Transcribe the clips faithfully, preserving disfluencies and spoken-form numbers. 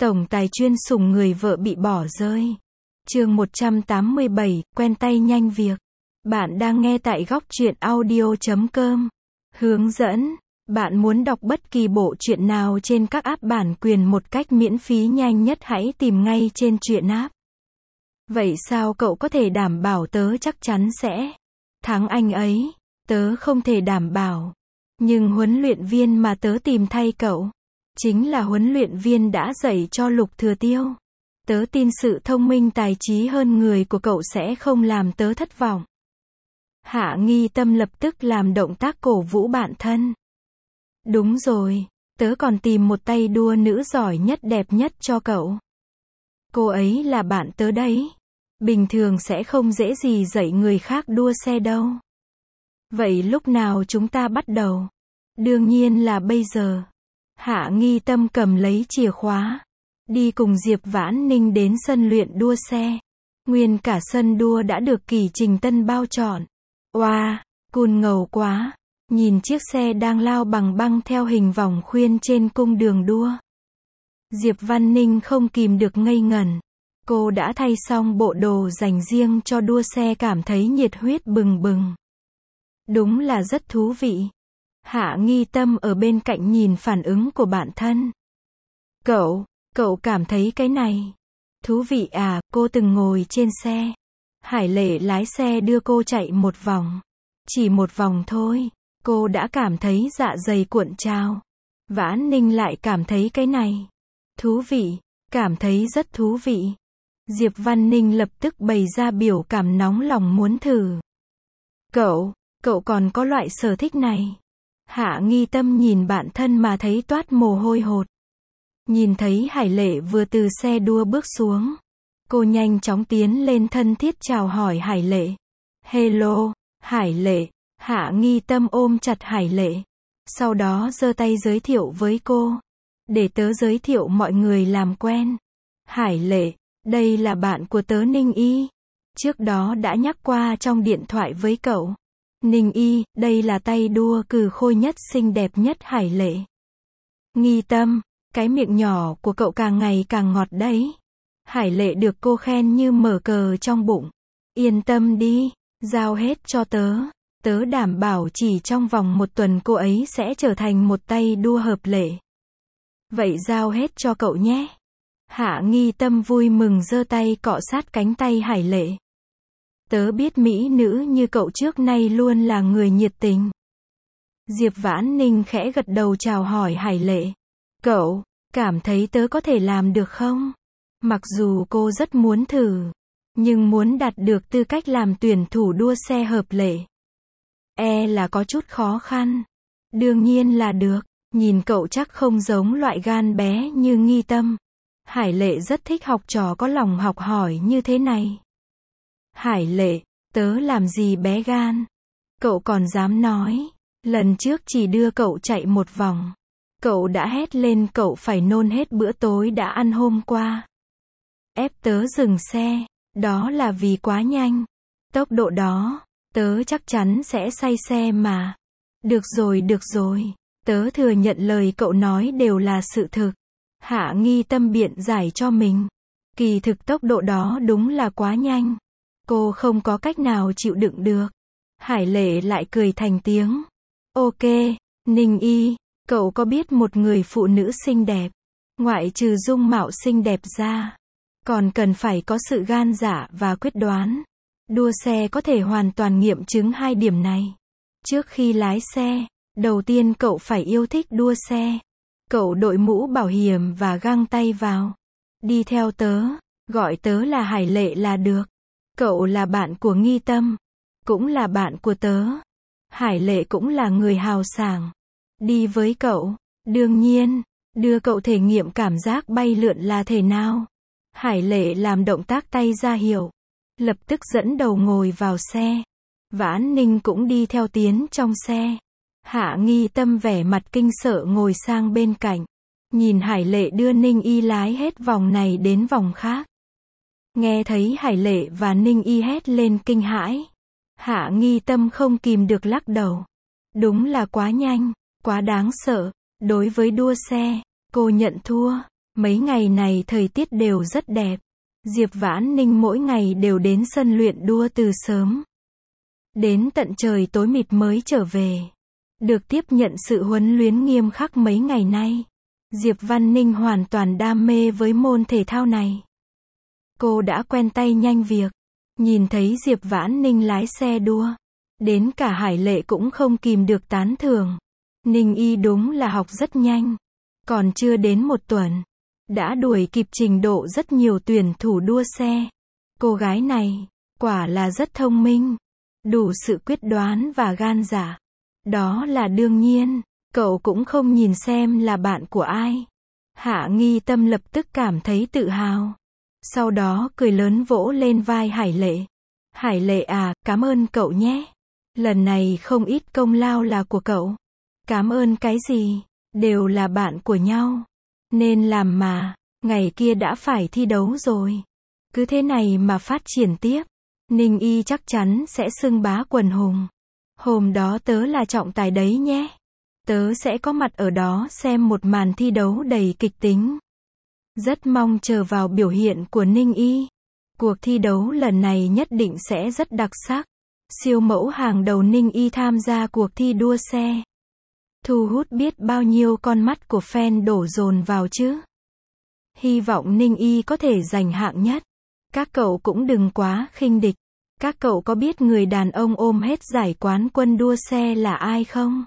Tổng tài chuyên sủng người vợ bị bỏ rơi. Chương một trăm tám mươi bảy, quen tay nhanh việc. Bạn đang nghe tại góc truyện audio chấm com. Hướng dẫn. Bạn muốn đọc bất kỳ bộ truyện nào trên các app bản quyền một cách miễn phí nhanh nhất, hãy tìm ngay trên truyện app. Vậy sao cậu có thể đảm bảo tớ chắc chắn sẽ thắng anh ấy? Tớ không thể đảm bảo. Nhưng huấn luyện viên mà tớ tìm thay cậu chính là huấn luyện viên đã dạy cho Lục Thừa Tiêu. Tớ tin sự thông minh tài trí hơn người của cậu sẽ không làm tớ thất vọng. Hạ Nghi Tâm lập tức làm động tác cổ vũ bạn thân. Đúng rồi, tớ còn tìm một tay đua nữ giỏi nhất đẹp nhất cho cậu. Cô ấy là bạn tớ đấy. Bình thường sẽ không dễ gì dạy người khác đua xe đâu. Vậy lúc nào chúng ta bắt đầu? Đương nhiên là bây giờ. Hạ Nghi Tâm cầm lấy chìa khóa, đi cùng Diệp Vãn Ninh đến sân luyện đua xe. Nguyên cả sân đua đã được Kỷ Trình Tân bao trọn. Oa, wow, cool ngầu quá. Nhìn chiếc xe đang lao bằng băng theo hình vòng khuyên trên cung đường đua. Diệp Văn Ninh không kìm được ngây ngẩn. Cô đã thay xong bộ đồ dành riêng cho đua xe, cảm thấy nhiệt huyết bừng bừng. Đúng là rất thú vị. Hạ Nghi Tâm ở bên cạnh nhìn phản ứng của bạn thân. Cậu, cậu cảm thấy cái này thú vị à? Cô từng ngồi trên xe. Hải Lệ lái xe đưa cô chạy một vòng. Chỉ một vòng thôi, cô đã cảm thấy dạ dày cuộn trào. Vãn Ninh lại cảm thấy cái này thú vị, cảm thấy rất thú vị. Diệp Văn Ninh lập tức bày ra biểu cảm nóng lòng muốn thử. Cậu, cậu còn có loại sở thích này? Hạ Nghi Tâm nhìn bạn thân mà thấy toát mồ hôi hột. Nhìn thấy Hải Lệ vừa từ xe đua bước xuống, cô nhanh chóng tiến lên thân thiết chào hỏi Hải Lệ. Hello, Hải Lệ. Hạ Nghi Tâm ôm chặt Hải Lệ, sau đó giơ tay giới thiệu với cô. Để tớ giới thiệu mọi người làm quen. Hải Lệ, đây là bạn của tớ Ninh Y. Trước đó đã nhắc qua trong điện thoại với cậu. Ninh Y, đây là tay đua cừ khôi nhất xinh đẹp nhất. Hải Lệ. Nghi Tâm, cái miệng nhỏ của cậu càng ngày càng ngọt đấy. Hải Lệ được cô khen như mở cờ trong bụng. Yên tâm đi, giao hết cho tớ. Tớ đảm bảo chỉ trong vòng một tuần cô ấy sẽ trở thành một tay đua hợp lệ. Vậy giao hết cho cậu nhé. Hạ Nghi Tâm vui mừng giơ tay cọ sát cánh tay Hải Lệ. Tớ biết mỹ nữ như cậu trước nay luôn là người nhiệt tình. Diệp Vãn Ninh khẽ gật đầu chào hỏi Hải Lệ. Cậu, cảm thấy tớ có thể làm được không? Mặc dù cô rất muốn thử, nhưng muốn đạt được tư cách làm tuyển thủ đua xe hợp lệ, e là có chút khó khăn. Đương nhiên là được, nhìn cậu chắc không giống loại gan bé như Nghi Tâm. Hải Lệ rất thích học trò có lòng học hỏi như thế này. Hải Lệ, tớ làm gì bé gan? Cậu còn dám nói. Lần trước chỉ đưa cậu chạy một vòng, cậu đã hét lên cậu phải nôn hết bữa tối đã ăn hôm qua. Ép tớ dừng xe, đó là vì quá nhanh. Tốc độ đó, tớ chắc chắn sẽ say xe mà. Được rồi, được rồi. Tớ thừa nhận lời cậu nói đều là sự thực. Hạ Nghi Tâm biện giải cho mình. Kỳ thực tốc độ đó đúng là quá nhanh. Cô không có cách nào chịu đựng được. Hải Lệ lại cười thành tiếng. Ok, Ninh Y, cậu có biết một người phụ nữ xinh đẹp, ngoại trừ dung mạo xinh đẹp ra, còn cần phải có sự gan dạ và quyết đoán. Đua xe có thể hoàn toàn nghiệm chứng hai điểm này. Trước khi lái xe, đầu tiên cậu phải yêu thích đua xe. Cậu đội mũ bảo hiểm và găng tay vào. Đi theo tớ, gọi tớ là Hải Lệ là được. Cậu là bạn của Nghi Tâm, cũng là bạn của tớ. Hải Lệ cũng là người hào sảng. Đi với cậu, đương nhiên, đưa cậu thể nghiệm cảm giác bay lượn là thế nào. Hải Lệ làm động tác tay ra hiệu, lập tức dẫn đầu ngồi vào xe. Vãn Ninh cũng đi theo tiến trong xe. Hạ Nghi Tâm vẻ mặt kinh sợ ngồi sang bên cạnh, nhìn Hải Lệ đưa Ninh Y lái hết vòng này đến vòng khác. Nghe thấy Hải Lệ và Ninh Y hét lên kinh hãi, Hạ Nghi Tâm không kìm được lắc đầu. Đúng là quá nhanh, quá đáng sợ. Đối với đua xe, cô nhận thua. Mấy ngày này thời tiết đều rất đẹp. Diệp Vãn Ninh mỗi ngày đều đến sân luyện đua từ sớm. Đến tận trời tối mịt mới trở về. Được tiếp nhận sự huấn luyện nghiêm khắc mấy ngày nay. Diệp Văn Ninh hoàn toàn đam mê với môn thể thao này. Cô đã quen tay nhanh việc. Nhìn thấy Diệp Vãn Ninh lái xe đua. Đến cả Hải Lệ cũng không kìm được tán thưởng. Ninh Y đúng là học rất nhanh. Còn chưa đến một tuần. Đã đuổi kịp trình độ rất nhiều tuyển thủ đua xe. Cô gái này, quả là rất thông minh. Đủ sự quyết đoán và gan dạ. Đó là đương nhiên. Cậu cũng không nhìn xem là bạn của ai. Hạ Nghi Tâm lập tức cảm thấy tự hào. Sau đó cười lớn vỗ lên vai Hải Lệ. Hải Lệ à, cảm ơn cậu nhé. Lần này không ít công lao là của cậu. Cảm ơn cái gì, đều là bạn của nhau. Nên làm mà, ngày kia đã phải thi đấu rồi. Cứ thế này mà phát triển tiếp. Ninh Y chắc chắn sẽ xưng bá quần hùng. Hôm đó tớ là trọng tài đấy nhé. Tớ sẽ có mặt ở đó xem một màn thi đấu đầy kịch tính. Rất mong chờ vào biểu hiện của Ninh Y. Cuộc thi đấu lần này nhất định sẽ rất đặc sắc. Siêu mẫu hàng đầu Ninh Y tham gia cuộc thi đua xe. Thu hút biết bao nhiêu con mắt của fan đổ dồn vào chứ. Hy vọng Ninh Y có thể giành hạng nhất. Các cậu cũng đừng quá khinh địch. Các cậu có biết người đàn ông ôm hết giải quán quân đua xe là ai không?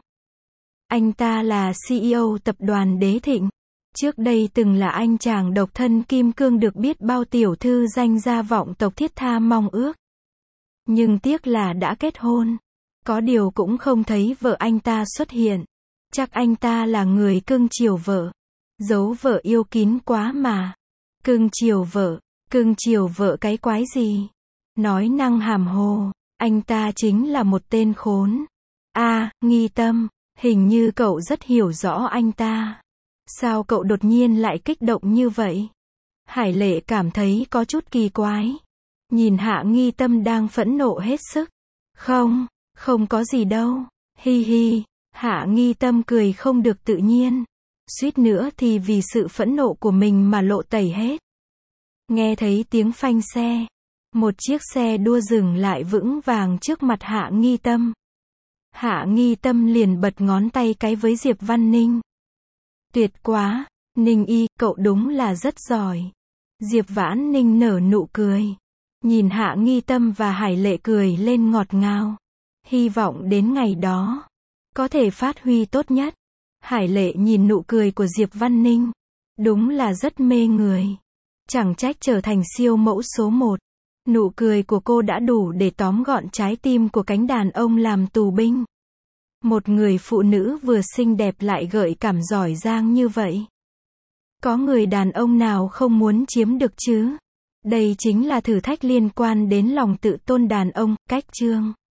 Anh ta là xê e ô tập đoàn Đế Thịnh. Trước đây từng là anh chàng độc thân kim cương được biết bao tiểu thư danh gia vọng tộc thiết tha mong ước. Nhưng tiếc là đã kết hôn. Có điều cũng không thấy vợ anh ta xuất hiện. Chắc anh ta là người cưng chiều vợ. Giấu vợ yêu kín quá mà. Cưng chiều vợ, cưng chiều vợ cái quái gì? Nói năng hàm hồ, anh ta chính là một tên khốn. A, à, Nghi Tâm, hình như cậu rất hiểu rõ anh ta. Sao cậu đột nhiên lại kích động như vậy? Hải Lệ cảm thấy có chút kỳ quái. Nhìn Hạ Nghi Tâm đang phẫn nộ hết sức. Không, không có gì đâu. Hi hi, Hạ Nghi Tâm cười không được tự nhiên. Suýt nữa thì vì sự phẫn nộ của mình mà lộ tẩy hết. Nghe thấy tiếng phanh xe. Một chiếc xe đua dừng lại vững vàng trước mặt Hạ Nghi Tâm. Hạ Nghi Tâm liền bật ngón tay cái với Diệp Văn Ninh. Tuyệt quá, Ninh Y, cậu đúng là rất giỏi. Diệp Vãn Ninh nở nụ cười. Nhìn Hạ Nghi Tâm và Hải Lệ cười lên ngọt ngào. Hy vọng đến ngày đó, có thể phát huy tốt nhất. Hải Lệ nhìn nụ cười của Diệp Văn Ninh. Đúng là rất mê người. Chẳng trách trở thành siêu mẫu số một. Nụ cười của cô đã đủ để tóm gọn trái tim của cánh đàn ông làm tù binh. Một người phụ nữ vừa xinh đẹp lại gợi cảm giỏi giang như vậy. Có người đàn ông nào không muốn chiếm được chứ? Đây chính là thử thách liên quan đến lòng tự tôn đàn ông, cách chương.